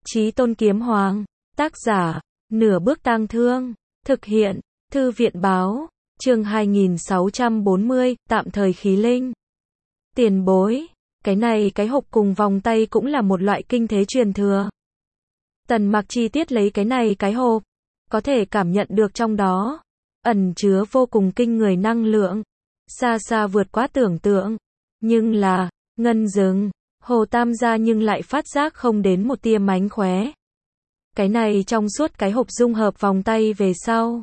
Chí Tôn Kiếm Hoàng, tác giả, Nửa Bước Tang Thương, thực hiện, Thư viện báo, chương 2640, tạm thời khí linh. Tiền bối, cái này cái hộp cùng vòng tay cũng là một loại kinh thế truyền thừa. Tần Mặc chi tiết lấy cái này cái hộp, có thể cảm nhận được trong đó ẩn chứa vô cùng kinh người năng lượng, xa xa vượt quá tưởng tượng. Nhưng là, Ngân Dừng, Hồ Tam gia nhưng lại phát giác không đến một tia mánh khóe. Cái này trong suốt cái hộp dung hợp vòng tay về sau,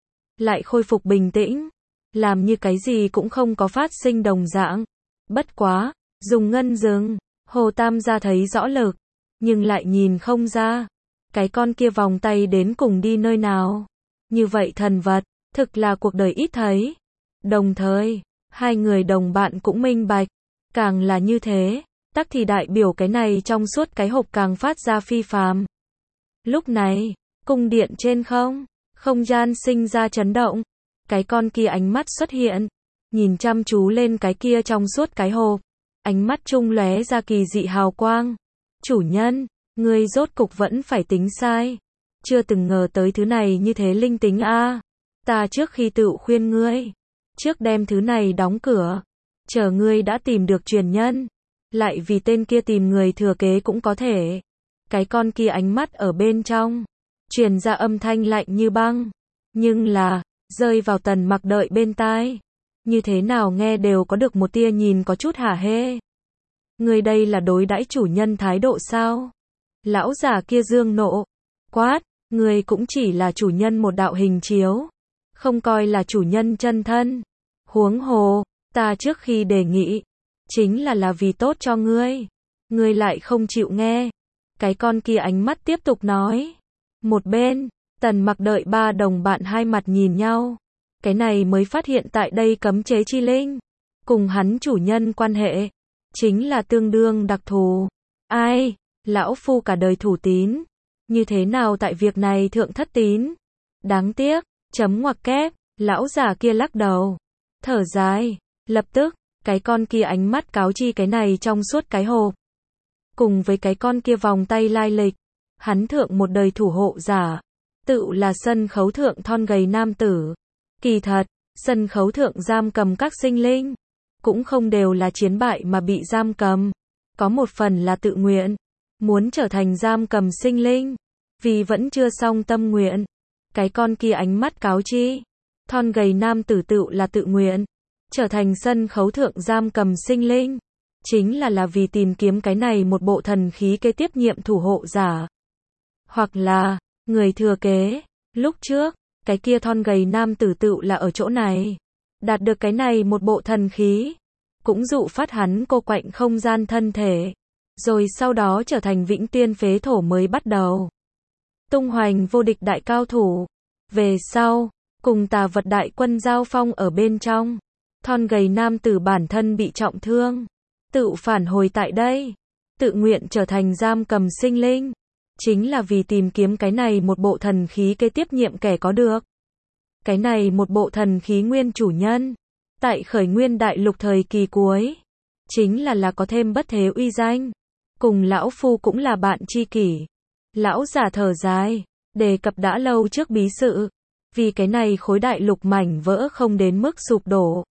lại khôi phục bình tĩnh, làm như cái gì cũng không có phát sinh đồng dạng. Bất quá, dùng Ngân Dừng, Hồ Tam gia thấy rõ lực, nhưng lại nhìn không ra cái con kia vòng tay đến cùng đi nơi nào. Như vậy thần vật, thực là cuộc đời ít thấy. Đồng thời, hai người đồng bạn cũng minh bạch, càng là như thế, tắc thì đại biểu cái này trong suốt cái hộp càng phát ra phi phàm. Lúc này, cung điện trên không gian sinh ra chấn động. Cái con kia ánh mắt xuất hiện, nhìn chăm chú lên cái kia trong suốt cái hộp, ánh mắt trung lóe ra kỳ dị hào quang. Chủ nhân, ngươi rốt cục vẫn phải tính sai. Chưa từng ngờ tới thứ này như thế linh tính a. Ta trước khi tự khuyên ngươi, trước đem thứ này đóng cửa, chờ ngươi đã tìm được truyền nhân, lại vì tên kia tìm người thừa kế cũng có thể. Cái con kia ánh mắt ở bên trong, truyền ra âm thanh lạnh như băng, nhưng là, rơi vào Tần Mặc đợi bên tai, như thế nào nghe đều có được một tia nhìn có chút hả hê. Ngươi đây là đối đãi chủ nhân thái độ sao? Lão già kia dương nộ, quát, ngươi cũng chỉ là chủ nhân một đạo hình chiếu, không coi là chủ nhân chân thân. Huống hồ, ta trước khi đề nghị, chính là vì tốt cho ngươi. Ngươi lại không chịu nghe. Cái con kia ánh mắt tiếp tục nói. Một bên, Tần Mặc đợi ba đồng bạn hai mặt nhìn nhau. Cái này mới phát hiện tại đây cấm chế chi linh, cùng hắn chủ nhân quan hệ, chính là tương đương đặc thù. Ai, lão phu cả đời thủ tín, như thế nào tại việc này thượng thất tín? Đáng tiếc, chấm ngoặc kép, lão già kia lắc đầu, thở dài, lập tức, cái con kia ánh mắt cáo chi cái này trong suốt cái hộp. Cùng với cái con kia vòng tay lai lịch, hắn thượng một đời thủ hộ giả, tự là sân khấu thượng thon gầy nam tử. Kỳ thật, sân khấu thượng giam cầm các sinh linh, cũng không đều là chiến bại mà bị giam cầm. Có một phần là tự nguyện, muốn trở thành giam cầm sinh linh, vì vẫn chưa xong tâm nguyện. Cái con kia ánh mắt cáo chi, thon gầy nam tử tự là tự nguyện, trở thành sân khấu thượng giam cầm sinh linh, chính là vì tìm kiếm cái này một bộ thần khí kế tiếp nhiệm thủ hộ giả, hoặc là người thừa kế. Lúc trước, cái kia thon gầy nam tử tự là ở chỗ này, đạt được cái này một bộ thần khí, cũng dụ phát hắn cô quạnh không gian thân thể, rồi sau đó trở thành vĩnh tiên phế thổ mới bắt đầu tung hoành vô địch đại cao thủ. Về sau, cùng tà vật đại quân giao phong ở bên trong, thon gầy nam tử bản thân bị trọng thương, tự phản hồi tại đây, tự nguyện trở thành giam cầm sinh linh, chính là vì tìm kiếm cái này một bộ thần khí kế tiếp nhiệm kẻ có được. Cái này một bộ thần khí nguyên chủ nhân, tại khởi nguyên đại lục thời kỳ cuối, chính là có thêm bất thế uy danh, cùng lão phu cũng là bạn tri kỷ. Lão giả thở dài, đề cập đã lâu trước bí sự, vì cái này khối đại lục mảnh vỡ không đến mức sụp đổ.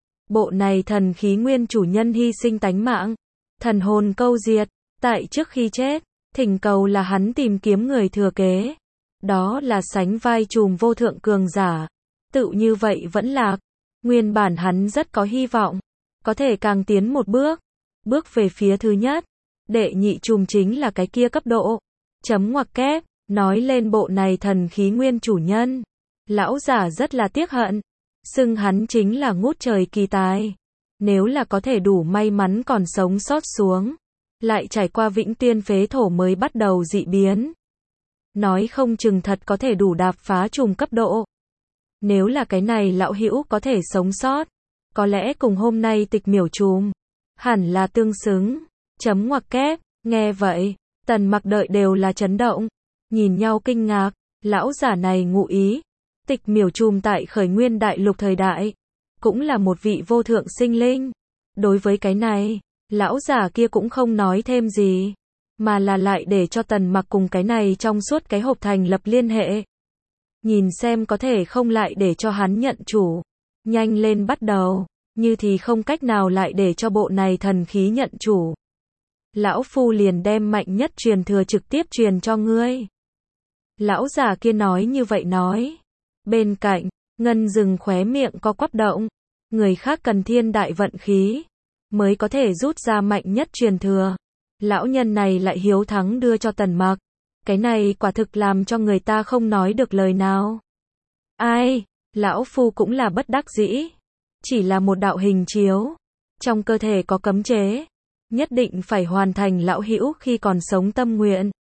Bộ này thần khí nguyên chủ nhân hy sinh tánh mạng, thần hồn câu diệt, tại trước khi chết, thỉnh cầu là hắn tìm kiếm người thừa kế. Đó là sánh vai trùm vô thượng cường giả. Tự như vậy vẫn lạc. Nguyên bản hắn rất có hy vọng, có thể càng tiến một bước, bước về phía thứ nhất. Đệ nhị trùm chính là cái kia cấp độ. Chấm ngoặc kép, nói lên bộ này thần khí nguyên chủ nhân. Lão giả rất là tiếc hận, xưng hắn chính là ngút trời kỳ tài. Nếu là có thể đủ may mắn còn sống sót xuống, lại trải qua vĩnh tiên phế thổ mới bắt đầu dị biến, nói không chừng thật có thể đủ đạp phá trùm cấp độ. Nếu là cái này lão hữu có thể sống sót, có lẽ cùng hôm nay tịch miểu trùm, hẳn là tương xứng. Chấm ngoặc kép, nghe vậy, Tần Mặc đợi đều là chấn động, nhìn nhau kinh ngạc, lão giả này ngụ ý, tịch miểu trùm tại khởi nguyên đại lục thời đại, cũng là một vị vô thượng sinh linh. Đối với cái này, lão giả kia cũng không nói thêm gì. mà là lại để cho Tần Mặc cùng cái này trong suốt cái hộp thành lập liên hệ. Nhìn xem có thể không lại để cho hắn nhận chủ. Nhanh lên bắt đầu, như thì không cách nào lại để cho bộ này thần khí nhận chủ. Lão Phu liền đem mạnh nhất truyền thừa trực tiếp truyền cho ngươi. Lão già kia nói như vậy nói. Bên cạnh, Ngân Dừng khóe miệng có quắp động. Người khác cần thiên đại vận khí, mới có thể rút ra mạnh nhất truyền thừa. Lão nhân này lại hiếu thắng đưa cho Tần Mặc. Cái này quả thực làm cho người ta không nói được lời nào. Ai, Lão Phu cũng là bất đắc dĩ. Chỉ là một đạo hình chiếu. Trong cơ thể có cấm chế. Nhất định phải hoàn thành lão hữu khi còn sống tâm nguyện.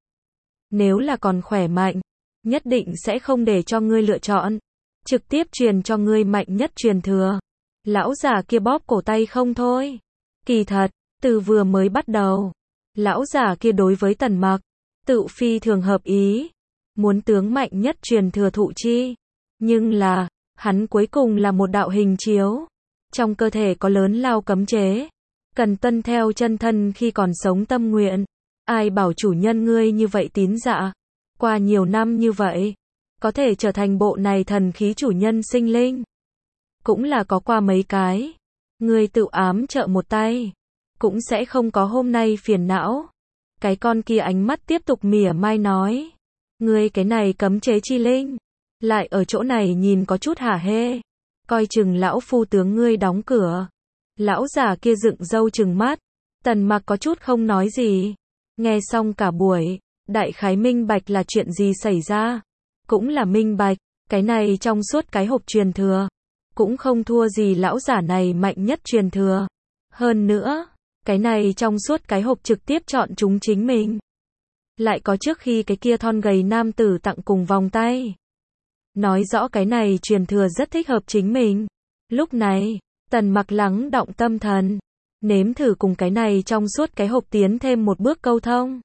Nếu là còn khỏe mạnh, nhất định sẽ không để cho ngươi lựa chọn. Trực tiếp truyền cho ngươi mạnh nhất truyền thừa. Lão già kia bóp cổ tay không thôi. Kỳ thật, từ vừa mới bắt đầu, lão già kia đối với Tần Mặc, tự phi thường hợp ý. Muốn tướng mạnh nhất truyền thừa thụ chi. Nhưng là, hắn cuối cùng là một đạo hình chiếu. Trong cơ thể có lớn lao cấm chế. Cần tuân theo chân thân khi còn sống tâm nguyện. Ai bảo chủ nhân ngươi như vậy tín dạ. Qua nhiều năm như vậy, có thể trở thành bộ này thần khí chủ nhân sinh linh. Cũng là có qua mấy cái. Ngươi tự ám trợ một tay. Cũng sẽ không có hôm nay phiền não. Cái con kia ánh mắt tiếp tục mỉa mai nói. Ngươi cái này cấm chế chi linh. Lại ở chỗ này nhìn có chút hả hê. Coi chừng lão phu tướng ngươi đóng cửa. Lão già kia dựng râu trừng mắt. Tần Mặc có chút không nói gì. Nghe xong cả buổi, đại khái minh bạch là chuyện gì xảy ra. Cũng là minh bạch, cái này trong suốt cái hộp truyền thừa. Cũng không thua gì lão giả này mạnh nhất truyền thừa. Hơn nữa, cái này trong suốt cái hộp trực tiếp chọn chúng chính mình. Lại có trước khi cái kia thon gầy nam tử tặng cùng vòng tay. Nói rõ cái này truyền thừa rất thích hợp chính mình. Lúc này, Tần Mặc lắng động tâm thần. Nếm thử cùng cái này trong suốt cái hộp tiến thêm một bước câu thông.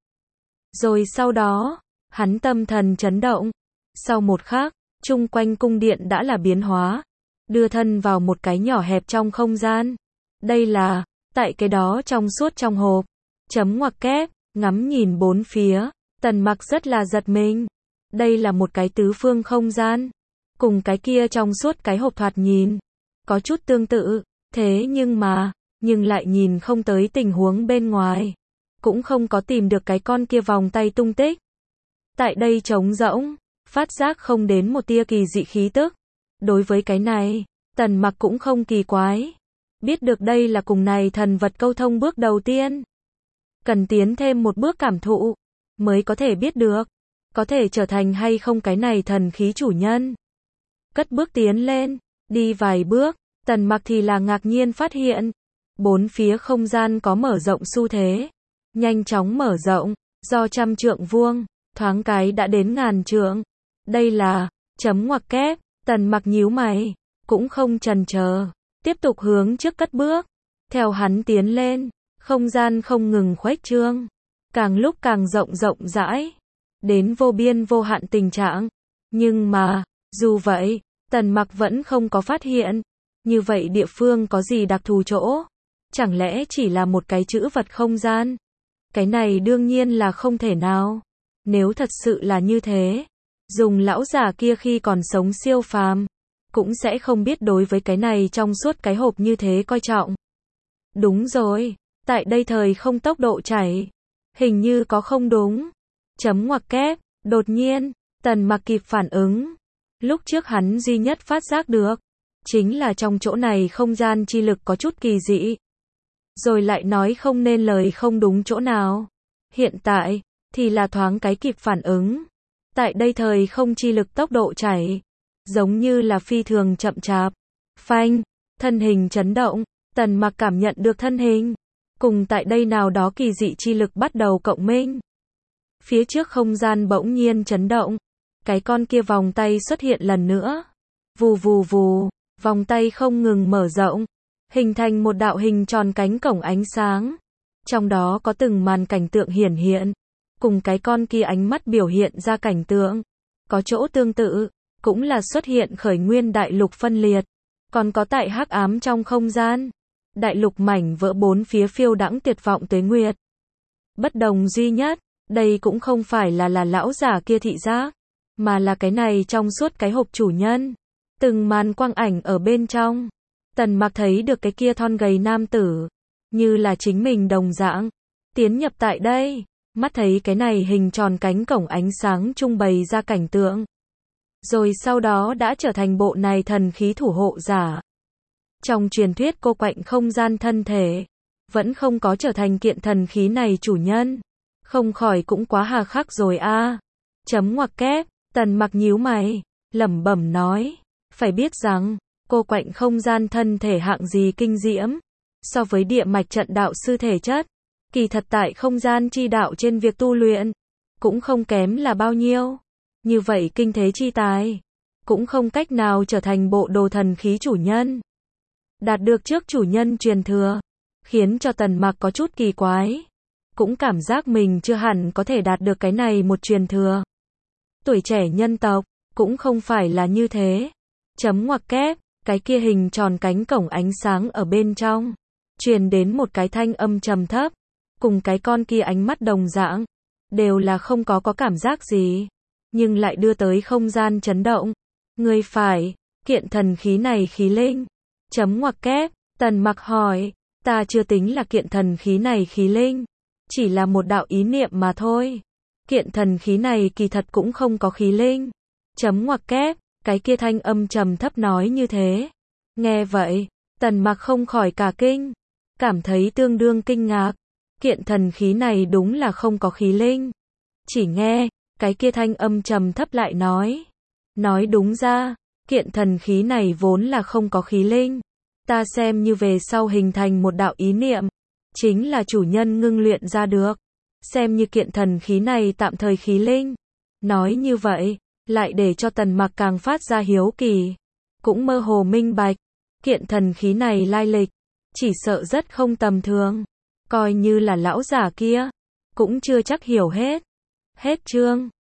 Rồi sau đó, hắn tâm thần chấn động. Sau một khắc, chung quanh cung điện đã là biến hóa. Đưa thân vào một cái nhỏ hẹp trong không gian. Đây là, tại cái đó trong suốt trong hộp. Chấm ngoặc kép, ngắm nhìn bốn phía. Tần Mặc rất là giật mình. Đây là một cái tứ phương không gian. Cùng cái kia trong suốt cái hộp thoạt nhìn. Có chút tương tự. Thế nhưng lại nhìn không tới tình huống bên ngoài. Cũng không có tìm được cái con kia vòng tay tung tích. Tại đây trống rỗng. Phát giác không đến một tia kỳ dị khí tức. Đối với cái này, Tần Mặc cũng không kỳ quái. Biết được đây là cùng này thần vật câu thông bước đầu tiên. Cần tiến thêm một bước cảm thụ. Mới có thể biết được. Có thể trở thành hay không cái này thần khí chủ nhân. Cất bước tiến lên. Đi vài bước. Tần Mặc thì là ngạc nhiên phát hiện. Bốn phía không gian có mở rộng xu thế. Nhanh chóng mở rộng. Do 100 trượng vuông. Thoáng cái đã đến 1000 trượng. Đây là, chấm ngoặc kép. Tần Mặc nhíu mày. Cũng không chần chờ. Tiếp tục hướng trước cất bước. Theo hắn tiến lên. Không gian không ngừng khuếch trương. Càng lúc càng rộng rãi. Đến vô biên vô hạn tình trạng. Nhưng mà, dù vậy, Tần Mặc vẫn không có phát hiện. Như vậy địa phương có gì đặc thù chỗ? Chẳng lẽ chỉ là một cái chữ vật không gian? Cái này đương nhiên là không thể nào. Nếu thật sự là như thế, dùng lão già kia khi còn sống siêu phàm, cũng sẽ không biết đối với cái này trong suốt cái hộp như thế coi trọng. Đúng rồi, tại đây thời không tốc độ chảy, hình như có không đúng. Chấm ngoặc kép, đột nhiên, Tần Mặc kịp phản ứng. Lúc trước hắn duy nhất phát giác được, chính là trong chỗ này không gian chi lực có chút kỳ dị. Rồi lại nói không nên lời không đúng chỗ nào. Hiện tại, thì là thoáng cái kịp phản ứng. Tại đây thời không chi lực tốc độ chảy, giống như là phi thường chậm chạp. Phanh, thân hình chấn động, Tần Mặc cảm nhận được thân hình. Cùng tại đây nào đó kỳ dị chi lực bắt đầu cộng minh. Phía trước không gian bỗng nhiên chấn động. Cái con kia vòng tay xuất hiện lần nữa. Vù vù vù, vòng tay không ngừng mở rộng. Hình thành một đạo hình tròn cánh cổng ánh sáng. Trong đó có từng màn cảnh tượng hiển hiện. Cùng cái con kia ánh mắt biểu hiện ra cảnh tượng. Có chỗ tương tự. Cũng là xuất hiện khởi nguyên đại lục phân liệt. Còn có tại hắc ám trong không gian. Đại lục mảnh vỡ bốn phía phiêu đãng tuyệt vọng tuế nguyệt. Bất đồng duy nhất, đây cũng không phải là lão giả kia thị giác, mà là cái này trong suốt cái hộp chủ nhân. Từng màn quang ảnh ở bên trong. Tần Mặc thấy được cái kia thon gầy nam tử, như là chính mình đồng dạng, tiến nhập tại đây, mắt thấy cái này hình tròn cánh cổng ánh sáng trung bày ra cảnh tượng. Rồi sau đó đã trở thành bộ này thần khí thủ hộ giả. Trong truyền thuyết cô quạnh không gian thân thể, vẫn không có trở thành kiện thần khí này chủ nhân. Không khỏi cũng quá hà khắc rồi a. Chấm ngoặc kép, Tần Mặc nhíu mày, lẩm bẩm nói, phải biết rằng, cô quạnh không gian thân thể hạng gì kinh diễm, so với địa mạch trận đạo sư thể chất, kỳ thật tại không gian chi đạo trên việc tu luyện, cũng không kém là bao nhiêu. Như vậy kinh thế chi tài, cũng không cách nào trở thành bộ đồ thần khí chủ nhân. Đạt được trước chủ nhân truyền thừa, khiến cho Tần Mặc có chút kỳ quái. Cũng cảm giác mình chưa hẳn có thể đạt được cái này một truyền thừa. Tuổi trẻ nhân tộc, cũng không phải là như thế. Chấm ngoặc kép, cái kia hình tròn cánh cổng ánh sáng ở bên trong, truyền đến một cái thanh âm trầm thấp, cùng cái con kia ánh mắt đồng dạng, đều là không có cảm giác gì, nhưng lại đưa tới không gian chấn động. Người phải, kiện thần khí này khí linh. Chấm ngoặc kép, Tần Mặc hỏi, ta chưa tính là kiện thần khí này khí linh, chỉ là một đạo ý niệm mà thôi. Kiện thần khí này kỳ thật cũng không có khí linh. Chấm ngoặc kép, cái kia thanh âm trầm thấp nói như thế. Nghe vậy, Tần Mặc không khỏi cả kinh, cảm thấy tương đương kinh ngạc. Kiện thần khí này đúng là không có khí linh. Chỉ nghe, cái kia thanh âm trầm thấp lại nói đúng ra, kiện thần khí này vốn là không có khí linh. Ta xem như về sau hình thành một đạo ý niệm, chính là chủ nhân ngưng luyện ra được. Xem như kiện thần khí này tạm thời khí linh. Nói như vậy, lại để cho Tần Mặc càng phát ra hiếu kỳ, cũng mơ hồ minh bạch, kiện thần khí này lai lịch, chỉ sợ rất không tầm thường, coi như là lão giả kia, cũng chưa chắc hiểu hết. Hết chương.